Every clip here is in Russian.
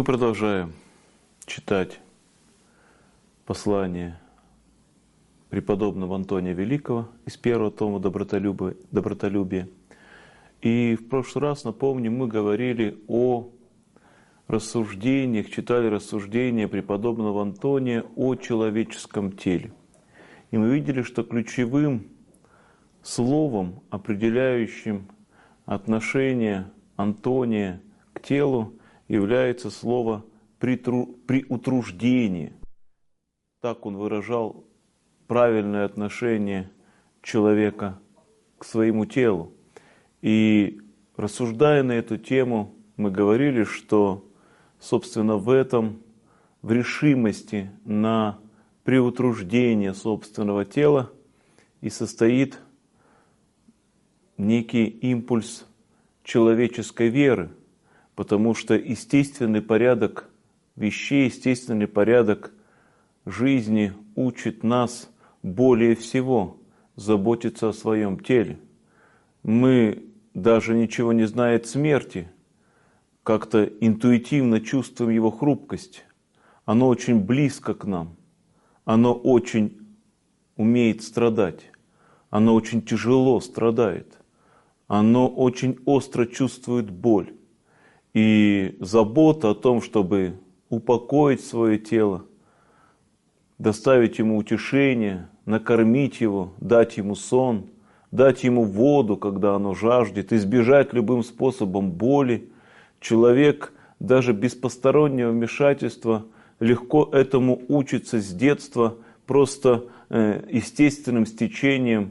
Мы продолжаем читать послание преподобного Антония Великого из первого тома «Добротолюбие». И в прошлый раз, напомню, мы говорили о рассуждениях, читали рассуждения преподобного Антония о человеческом теле. И мы видели, что ключевым словом, определяющим отношение Антония к телу, является слово «приутруждение». Так он выражал правильное отношение человека к своему телу. И рассуждая на эту тему, мы говорили, что, собственно, в решимости на приутруждение собственного тела и состоит некий импульс человеческой веры, потому что естественный порядок вещей, естественный порядок жизни учит нас более всего заботиться о своем теле. Мы, даже ничего не зная смерти, как-то интуитивно чувствуем его хрупкость. Оно очень близко к нам, оно очень умеет страдать, оно очень тяжело страдает, оно очень остро чувствует боль. И забота о том, чтобы упокоить свое тело, доставить ему утешение, накормить его, дать ему сон, дать ему воду, когда оно жаждет, избежать любым способом боли. Человек даже без постороннего вмешательства легко этому учится с детства, просто естественным течением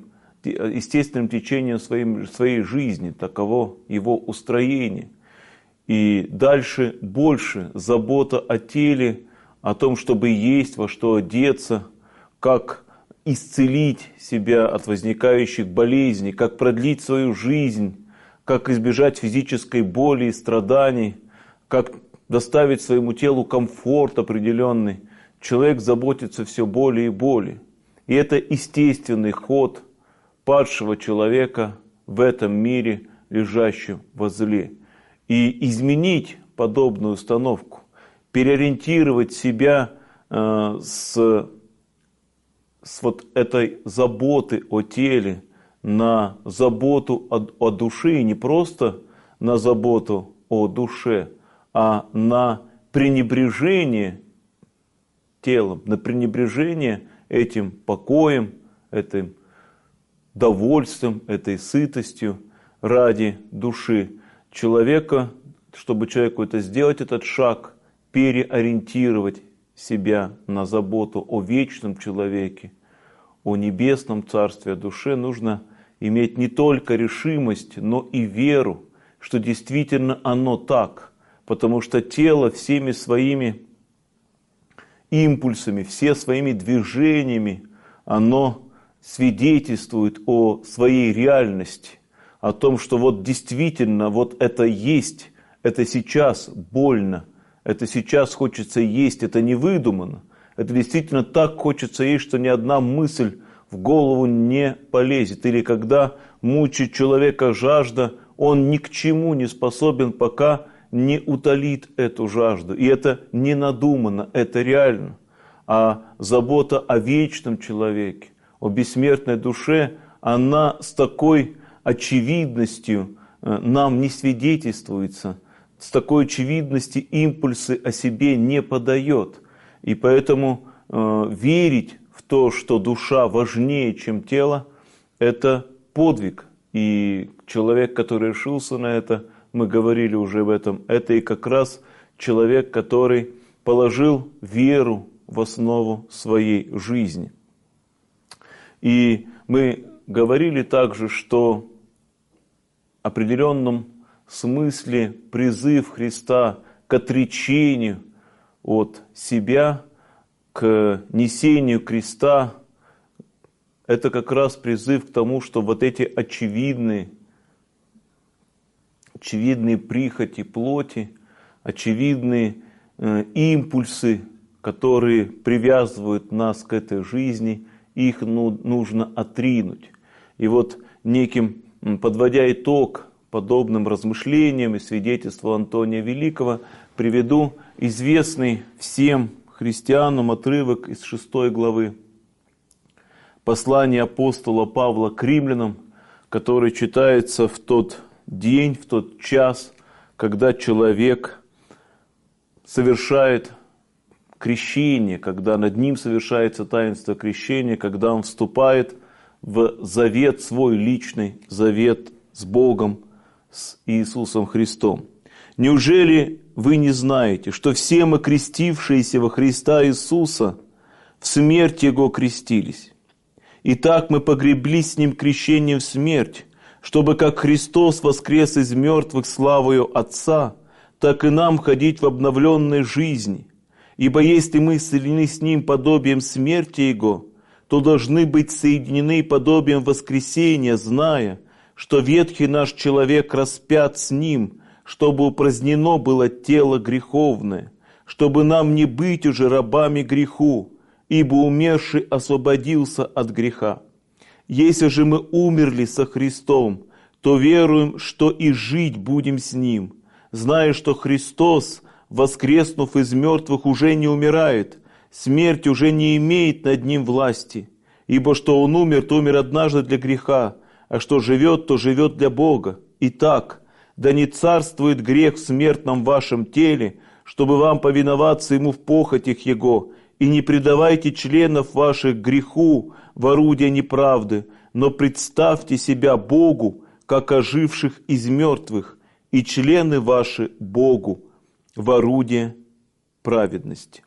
своей жизни, таково его устроение. И дальше больше забота о теле, о том, чтобы есть, во что одеться, как исцелить себя от возникающих болезней, как продлить свою жизнь, как избежать физической боли и страданий, как доставить своему телу комфорт определенный. Человек заботится все более и более. И это естественный ход падшего человека в этом мире, лежащем во зле. И изменить подобную установку, переориентировать себя с вот этой заботы о теле на заботу о душе, и не просто на заботу о душе, а на пренебрежение телом, на пренебрежение этим покоем, этим довольством, этой сытостью ради души человека, чтобы человеку это сделать, этот шаг, переориентировать себя на заботу о вечном человеке, о небесном царстве, о душе, нужно иметь не только решимость, но и веру, что действительно оно так, потому что тело всеми своими импульсами, все своими движениями, оно свидетельствует о своей реальности, о том, что вот действительно вот это есть, это сейчас больно, это сейчас хочется есть, это не выдумано, это действительно так хочется есть, что ни одна мысль в голову не полезет. Или когда мучает человека жажда, он ни к чему не способен, пока не утолит эту жажду. И это не надумано, это реально. А забота о вечном человеке, о бессмертной душе, она с такой очевидностью нам не свидетельствуется, с такой очевидностью импульсы о себе не подает. И поэтому верить в то, что душа важнее, чем тело, это подвиг. И человек, который решился на это, мы говорили уже об этом, это и как раз человек, который положил веру в основу своей жизни. И мы говорили также, что в определенном смысле призыв Христа к отречению от себя, к несению креста, это как раз призыв к тому, что вот эти очевидные прихоти плоти, очевидные импульсы, которые привязывают нас к этой жизни, их нужно отринуть. И вот неким, подводя итог подобным размышлениям и свидетельству Антония Великого приведу известный всем христианам отрывок из 6 главы послания апостола Павла к римлянам, который читается в тот день, в тот час, когда человек совершает крещение, когда над ним совершается таинство крещения, когда он вступает в завет свой личный, завет с Богом, с Иисусом Христом. Неужели вы не знаете, что все мы, крестившиеся во Христа Иисуса, в смерть Его крестились? Итак, мы погреблись с Ним крещением в смерть, чтобы как Христос воскрес из мертвых славою Отца, так и нам ходить в обновленной жизни. Ибо если мы соединены с Ним подобием смерти Его, то должны быть соединены подобием воскресения, зная, что ветхий наш человек распят с Ним, чтобы упразднено было тело греховное, чтобы нам не быть уже рабами греху, ибо умерший освободился от греха. Если же мы умерли со Христом, то веруем, что и жить будем с Ним, зная, что Христос, воскреснув из мертвых, уже не умирает, смерть уже не имеет над Ним власти, ибо что Он умер, то умер однажды для греха, а что живет, то живет для Бога. Итак, да не царствует грех в смертном вашем теле, чтобы вам повиноваться Ему в похотях Его, и не предавайте членов ваших греху в орудие неправды, но представьте себя Богу, как оживших из мертвых, и члены ваши Богу в орудие праведности.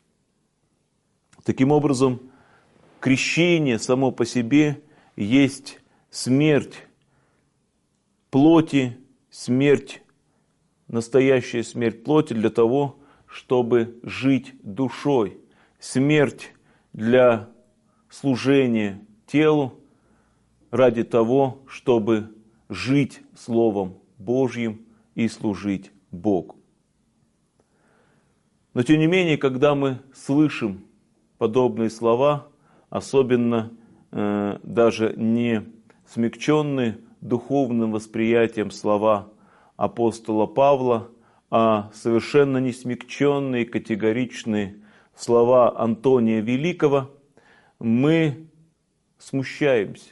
Таким образом, крещение само по себе есть смерть плоти, смерть, настоящая смерть плоти для того, чтобы жить душой. Смерть для служения телу ради того, чтобы жить Словом Божьим и служить Богу. Но тем не менее, когда мы слышим подобные слова, особенно даже не смягченные духовным восприятием слова апостола Павла, а совершенно не смягченные, категоричные слова Антония Великого, мы смущаемся.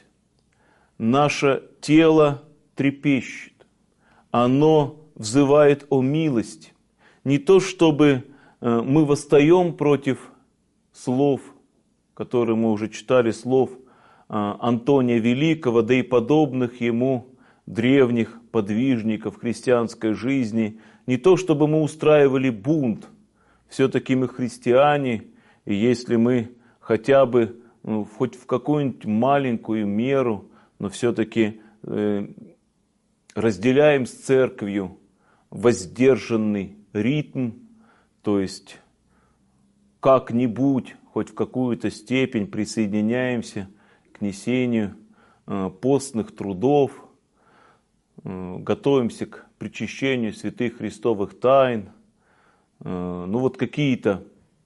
Наше тело трепещет, оно взывает о милости. Не то, чтобы мы восстаем против слов, которые мы уже читали, слов Антония Великого, да и подобных ему древних подвижников христианской жизни. Не то, чтобы мы устраивали бунт, все-таки мы христиане, и если мы хотя бы, хоть в какую-нибудь маленькую меру, но все-таки разделяем с церковью воздержанный ритм, то есть как-нибудь, хоть в какую-то степень присоединяемся к несению постных трудов, готовимся к причащению святых христовых тайн, какие-то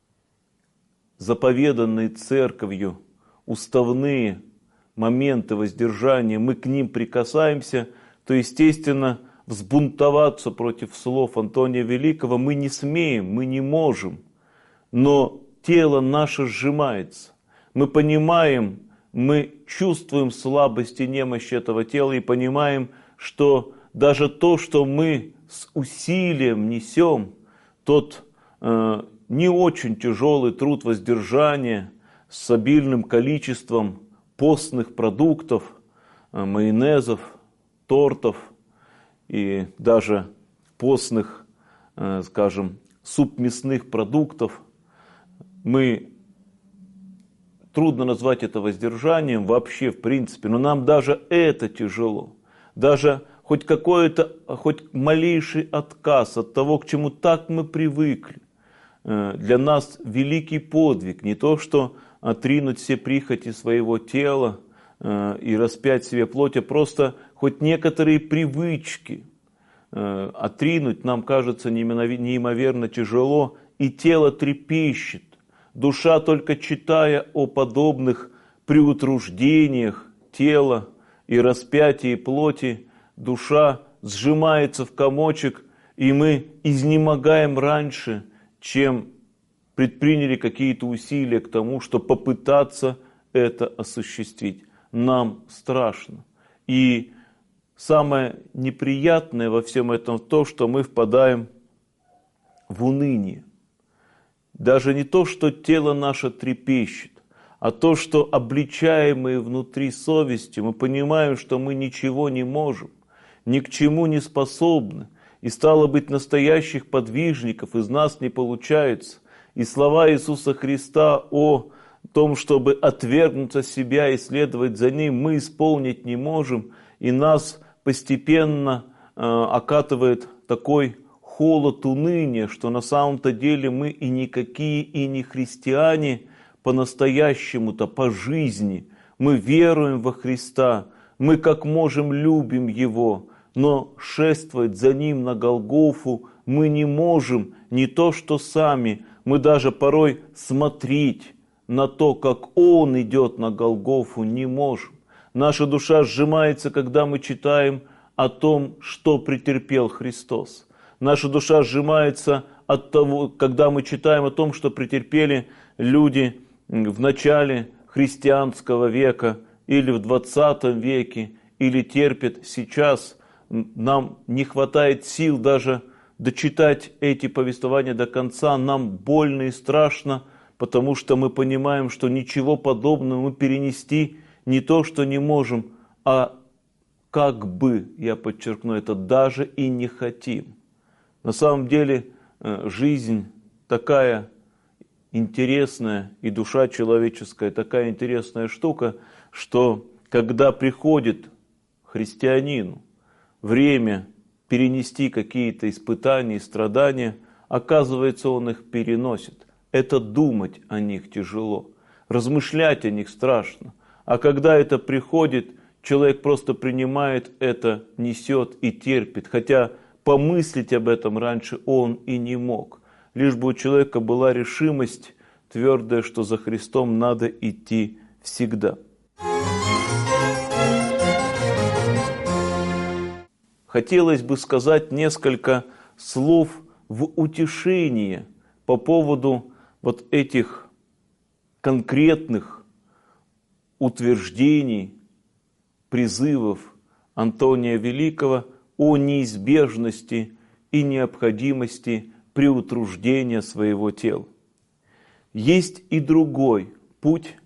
заповеданные церковью уставные моменты воздержания, мы к ним прикасаемся, то, естественно, взбунтоваться против слов Антония Великого мы не смеем, мы не можем. Но тело наше сжимается. Мы понимаем, мы чувствуем слабость и немощь этого тела и понимаем, что даже то, что мы с усилием несем, тот не очень тяжелый труд воздержания с обильным количеством постных продуктов, майонезов, тортов и даже постных, субмясных продуктов, трудно назвать это воздержанием вообще в принципе, но нам даже это тяжело. Даже хоть малейший отказ от того, к чему так мы привыкли, для нас великий подвиг. Не то, что отринуть все прихоти своего тела и распять себе плоть, а просто хоть некоторые привычки отринуть нам кажется неимоверно тяжело, и тело трепещет. Душа, только читая о подобных приутруждениях тела и распятии плоти, душа сжимается в комочек, и мы изнемогаем раньше, чем предприняли какие-то усилия к тому, чтобы попытаться это осуществить. Нам страшно. И самое неприятное во всем этом то, что мы впадаем в уныние. Даже не то, что тело наше трепещет, а то, что обличаемые внутри совестью, мы понимаем, что мы ничего не можем, ни к чему не способны, и стало быть, настоящих подвижников из нас не получается. И слова Иисуса Христа о том, чтобы отвергнуться себя и следовать за Ним, мы исполнить не можем, и нас постепенно окатывает такой холод уныния, что на самом-то деле мы и никакие, и не христиане по-настоящему-то, по жизни. Мы веруем во Христа, мы как можем любим Его, но шествовать за Ним на Голгофу мы не можем, не то что сами, мы даже порой смотреть на то, как Он идет на Голгофу, не можем. Наша душа сжимается, когда мы читаем о том, что претерпел Христос. Наша душа сжимается от того, когда мы читаем о том, что претерпели люди в начале христианского века или в 20 веке, или терпят сейчас. Нам не хватает сил даже дочитать эти повествования до конца. Нам больно и страшно, потому что мы понимаем, что ничего подобного мы перенести не то, что не можем, а как бы, я подчеркну это, даже и не хотим. На самом деле жизнь такая интересная, и душа человеческая такая интересная штука, что когда приходит христианину время перенести какие-то испытания и страдания, оказывается, он их переносит. Это думать о них тяжело, размышлять о них страшно. А когда это приходит, человек просто принимает это, несет и терпит, хотя помыслить об этом раньше он и не мог. Лишь бы у человека была решимость твердая, что за Христом надо идти всегда. Хотелось бы сказать несколько слов в утешение по поводу вот этих конкретных утверждений, призывов Антония Великого о неизбежности и необходимости приутруждения своего тела. Есть и другой путь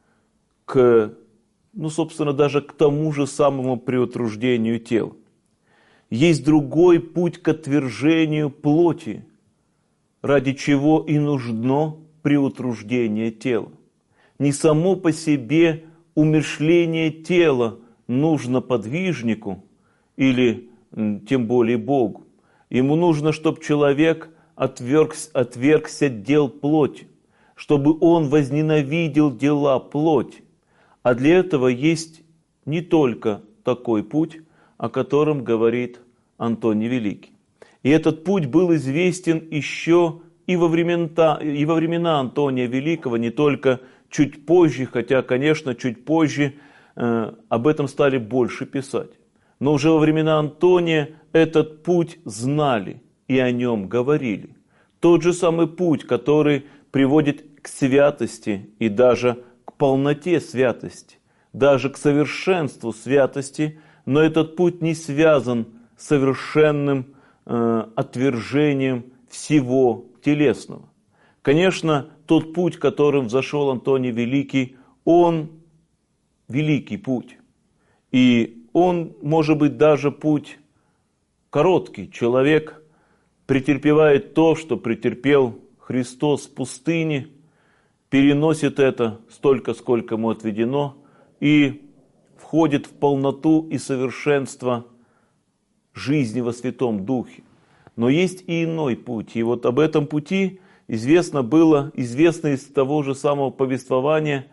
собственно, даже к тому же самому приутруждению тела. Есть другой путь к отвержению плоти, ради чего и нужно приутруждение тела. Не само по себе умерщвление тела нужно подвижнику или тем более Богу. Ему нужно, чтобы человек отвергся дел плоти, чтобы он возненавидел дела плоти. А для этого есть не только такой путь, о котором говорит Антоний Великий. И этот путь был известен еще и во времена Антония Великого, не только чуть позже, хотя, конечно, чуть позже об этом стали больше писать. Но уже во времена Антония этот путь знали и о нем говорили. Тот же самый путь, который приводит к святости и даже к полноте святости, даже к совершенству святости, но этот путь не связан с совершенным отвержением всего телесного. Конечно, тот путь, которым взошел Антоний Великий, он великий путь. И он, может быть, даже путь короткий. Человек претерпевает то, что претерпел Христос в пустыне, переносит это столько, сколько ему отведено, и входит в полноту и совершенство жизни во Святом Духе. Но есть и иной путь. И вот об этом пути известно из того же самого повествования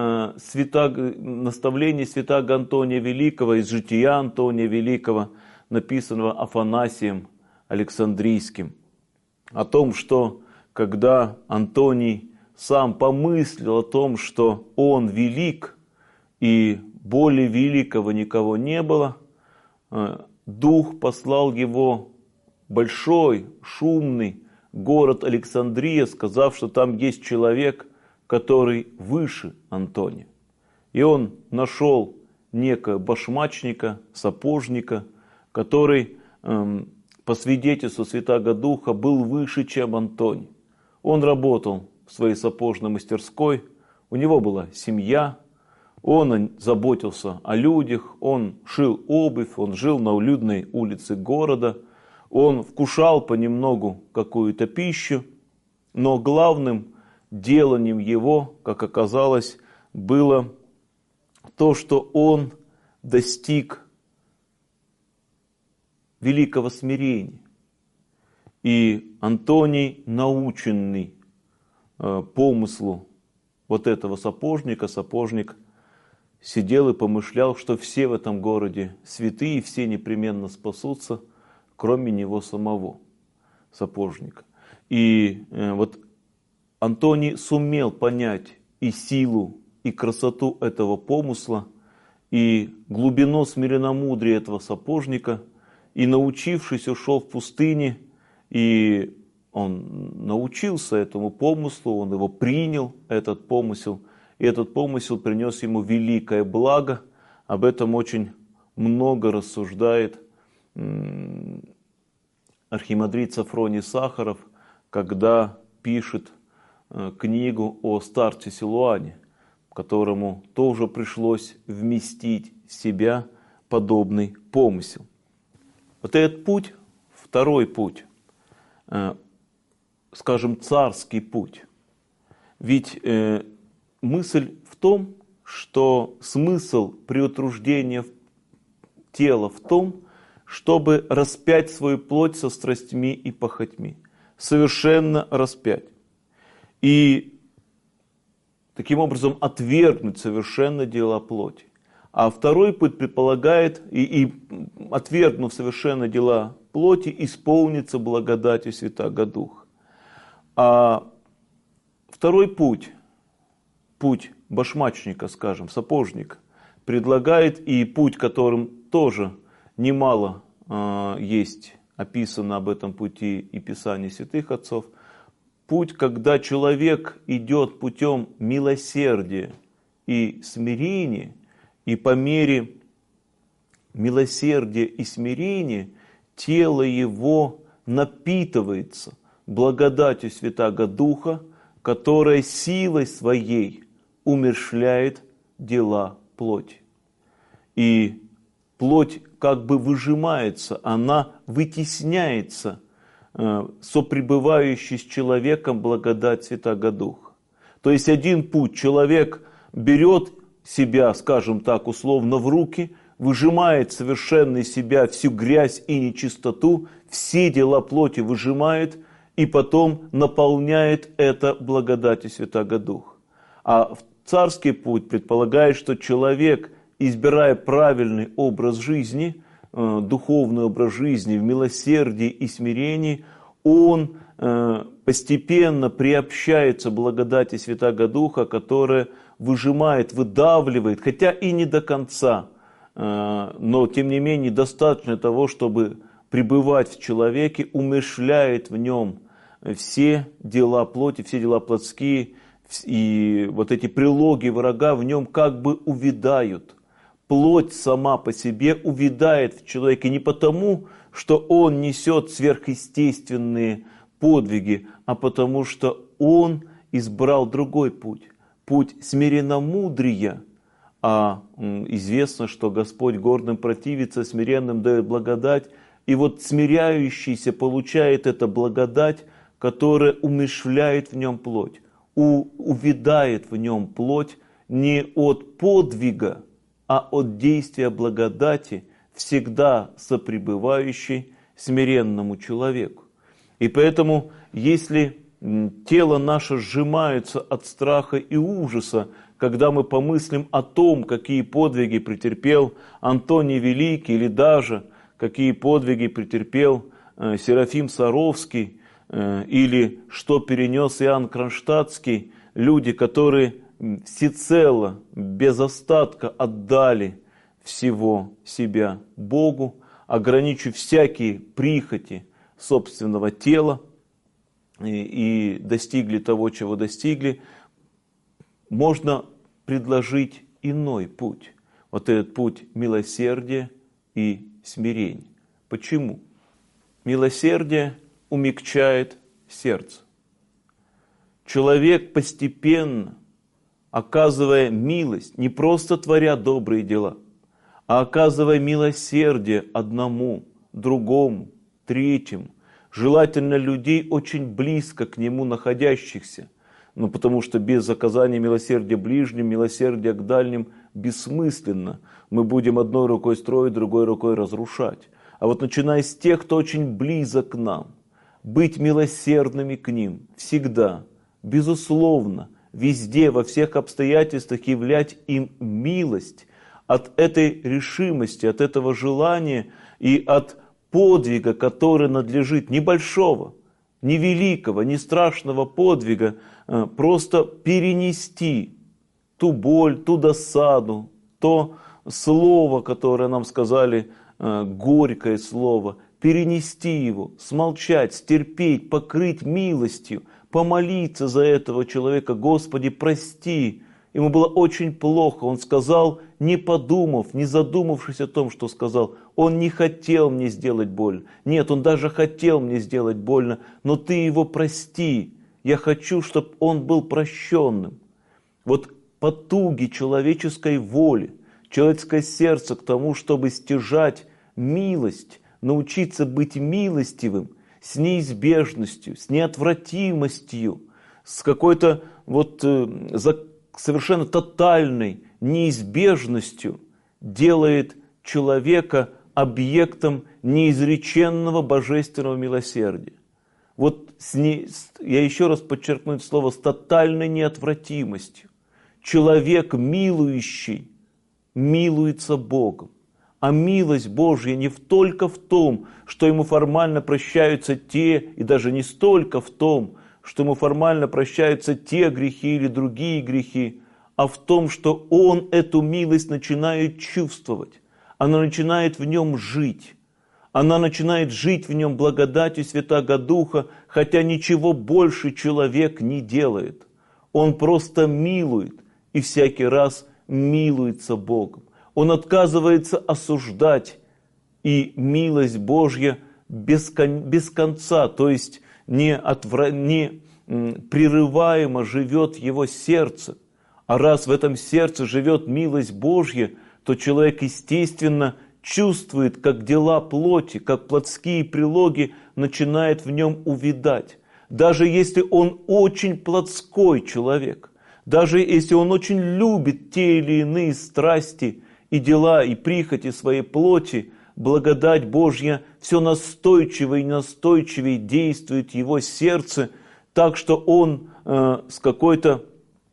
наставления святаго Антония Великого, из жития Антония Великого, написанного Афанасием Александрийским, о том, что когда Антоний сам помыслил о том, что он велик, и более великого никого не было, Дух послал его в большой, шумный город Александрия, сказав, что там есть человек, который выше Антония. И он нашел некого башмачника, сапожника, который, по свидетельству Святаго Духа, был выше, чем Антоний. Он работал в своей сапожной мастерской, у него была семья, он заботился о людях, он шил обувь, он жил на людной улице города, он вкушал понемногу какую-то пищу, но главным деланием его, как оказалось, было то, что он достиг великого смирения. И Антоний, наученный помыслу вот этого сапожника, сапожник сидел и помышлял, что все в этом городе святые, все непременно спасутся, кроме него самого, сапожника. И вот Антоний сумел понять и силу, и красоту этого помысла, и глубину смиренномудрия этого сапожника, и, научившись, ушел в пустыне, и он научился этому помыслу, он его принял, этот помысел, и этот помысел принес ему великое благо. Об этом очень много рассуждает архимандрит Сафроний Сахаров, когда пишет книгу о старце Силуане, которому тоже пришлось вместить в себя подобный помысел. Вот этот путь, второй путь, скажем, царский путь. Ведь мысль в том, что смысл при утруждении тела в том, чтобы распять свою плоть со страстьми и похотьми. Совершенно распять. И таким образом отвергнуть совершенно дела плоти. А второй путь предполагает, и отвергнув совершенно дела плоти, исполнится благодатью Святаго Духа. А второй путь, путь башмачника, скажем, сапожника, предлагает, и путь, которым тоже немало есть описано об этом пути и Писании святых отцов, путь, когда человек идет путем милосердия и смирения, и по мере милосердия и смирения тело его напитывается благодатью Святаго Духа, которая силой своей умерщвляет дела плоти. И плоть как бы выжимается, она вытесняется сопребывающей с человеком благодать Святаго Духа. То есть один путь, человек берет себя, скажем так, условно в руки, выжимает совершенно из себя всю грязь и нечистоту, все дела плоти выжимает и потом наполняет это благодатью Святаго Духа. А царский путь предполагает, что человек, избирая правильный образ жизни, духовный образ жизни в милосердии и смирении, он постепенно приобщается благодати Святаго Духа, которая выжимает, выдавливает, хотя и не до конца, но тем не менее достаточно того, чтобы пребывать в человеке, умерщвляет в нем все дела плоти, все дела плотские, и вот эти прилоги врага в нем как бы увядают. Плоть сама по себе увядает в человеке не потому, что он несет сверхъестественные подвиги, а потому что он избрал другой путь. Путь смиренномудрия. А известно, что Господь гордым противится, смиренным дает благодать. И вот смиряющийся получает эту благодать, которая умерщвляет в нем плоть. Увядает в нем плоть не от подвига, а от действия благодати, всегда сопребывающей смиренному человеку. И поэтому, если тело наше сжимается от страха и ужаса, когда мы помыслим о том, какие подвиги претерпел Антоний Великий, или даже какие подвиги претерпел Серафим Саровский, или что перенес Иоанн Кронштадтский, люди, которые всецело, без остатка отдали всего себя Богу, ограничив всякие прихоти собственного тела и достигли того, чего достигли, можно предложить иной путь. Вот этот путь милосердия и смирения. Почему? Милосердие умягчает сердце. Человек постепенно, оказывая милость, не просто творя добрые дела, а оказывая милосердие одному, другому, третьему, желательно людей очень близко к нему находящихся, потому что без оказания милосердия ближним, милосердия к дальним бессмысленно. Мы будем одной рукой строить, другой рукой разрушать. А вот начиная с тех, кто очень близок к нам, быть милосердными к ним всегда, безусловно, везде, во всех обстоятельствах являть им милость. От этой решимости, от этого желания и от подвига, который надлежит небольшого, не великого, не страшного подвига, просто перенести ту боль, ту досаду, то слово, которое нам сказали, горькое слово, перенести его, смолчать, стерпеть, покрыть милостью, помолиться за этого человека: Господи, прости. Ему было очень плохо, он сказал, не подумав, не задумавшись о том, что сказал. Он не хотел мне сделать больно. Нет, он даже хотел мне сделать больно, но ты его прости. Я хочу, чтобы он был прощенным. Вот потуги человеческой воли, человеческое сердце к тому, чтобы стяжать милость, научиться быть милостивым с неизбежностью, с неотвратимостью, с какой-то совершенно тотальной неизбежностью делает человека объектом неизреченного божественного милосердия. Вот я еще раз подчеркну это слово, с тотальной неотвратимостью. Человек милующий милуется Богом. А милость Божья не только в том, что ему формально прощаются те, и даже не столько в том, что ему формально прощаются те грехи или другие грехи, а в том, что он эту милость начинает чувствовать, она начинает в нем жить. Она начинает жить в нем благодатью Святаго Духа, хотя ничего больше человек не делает. Он просто милует, и всякий раз милуется Богом. Он отказывается осуждать, и милость Божья без конца, то есть непрерываемо живет в его сердце. А раз в этом сердце живет милость Божья, то человек, естественно, чувствует, как дела плоти, как плотские прилоги начинают в нем увядать. Даже если он очень плотской человек, даже если он очень любит те или иные страсти и дела, и прихоти своей плоти, благодать Божья все настойчивее и настойчивее действует в его сердце, так что он с какой-то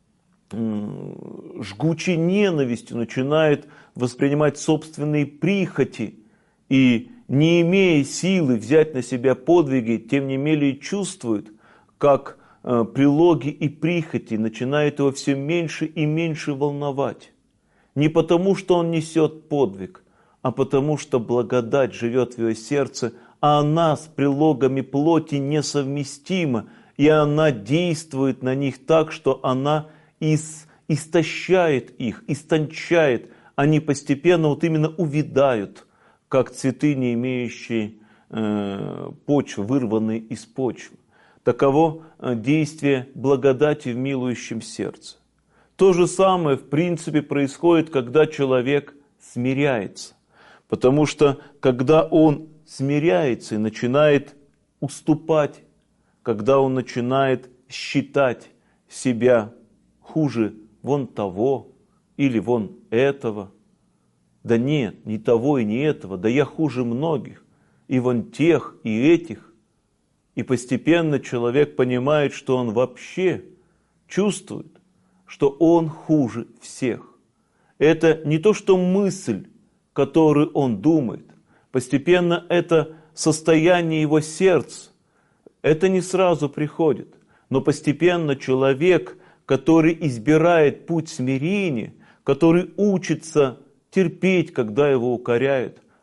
жгучей ненавистью начинает воспринимать собственные прихоти и, не имея силы взять на себя подвиги, тем не менее чувствует, как прилоги и прихоти начинают его все меньше и меньше волновать. Не потому, что он несет подвиг, а потому, что благодать живет в его сердце, а она с прилогами плоти несовместима, и она действует на них так, что она истощает их, истончает. Они постепенно вот именно увядают, как цветы, не имеющие почвы, вырванные из почвы. Таково действие благодати в милующем сердце. То же самое, в принципе, происходит, когда человек смиряется. Потому что, когда он смиряется и начинает уступать, когда он начинает считать себя хуже вон того или вон этого, да нет, ни того и ни этого, да я хуже многих, и вон тех, и этих. И постепенно человек понимает, что он вообще чувствует, что он хуже всех. Это не то, что мысль, которую он думает. Постепенно это состояние его сердца. Это не сразу приходит. Но постепенно человек, который избирает путь смирения, который учится терпеть, когда его укоряют,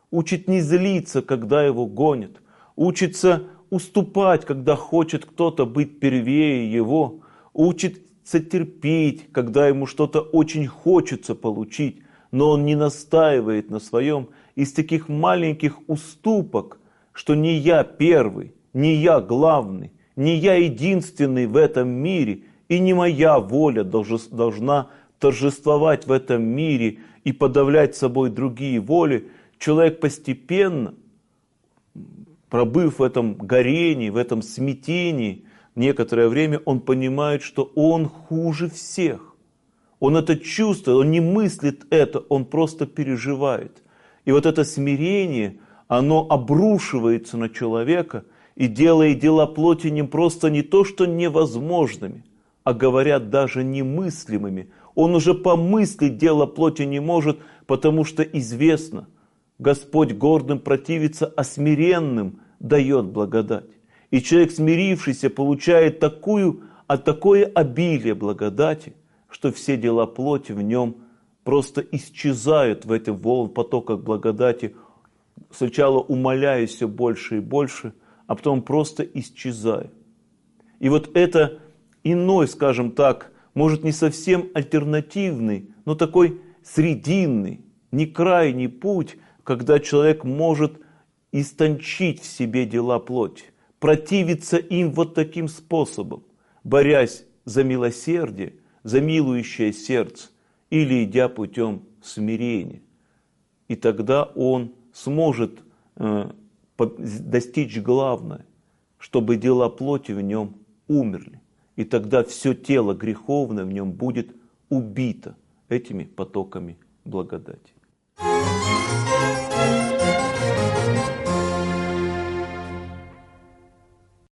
учит не злиться, когда его гонят, учится уступать, когда хочет кто-то быть первее его, учится терпеть, когда ему что-то очень хочется получить, но он не настаивает на своем. Из таких маленьких уступок, что не я первый, не я главный, не я единственный в этом мире, и не моя воля должна торжествовать в этом мире и подавлять собой другие воли, человек постепенно, пробыв в этом горении, в этом смятении, некоторое время он понимает, что он хуже всех. Он это чувствует, он не мыслит это, он просто переживает. И вот это смирение, оно обрушивается на человека и делает дела плоти не просто не то, что невозможными, а говорят даже немыслимыми. Он уже помыслить дело плоти не может, потому что известно, Господь гордым противится, а смиренным дает благодать. И человек, смирившийся, получает такое обилие благодати, что все дела плоти в нем просто исчезают в этих потоках благодати, сначала умаляясь все больше и больше, а потом просто исчезая. И вот это иной, скажем так, может не совсем альтернативный, но такой срединный, не крайний путь, когда человек может истончить в себе дела плоти, противиться им вот таким способом, борясь за милосердие, за милующее сердце, или идя путем смирения. И тогда он сможет достичь главное, чтобы дела плоти в нем умерли. И тогда все тело греховное в нем будет убито этими потоками благодати.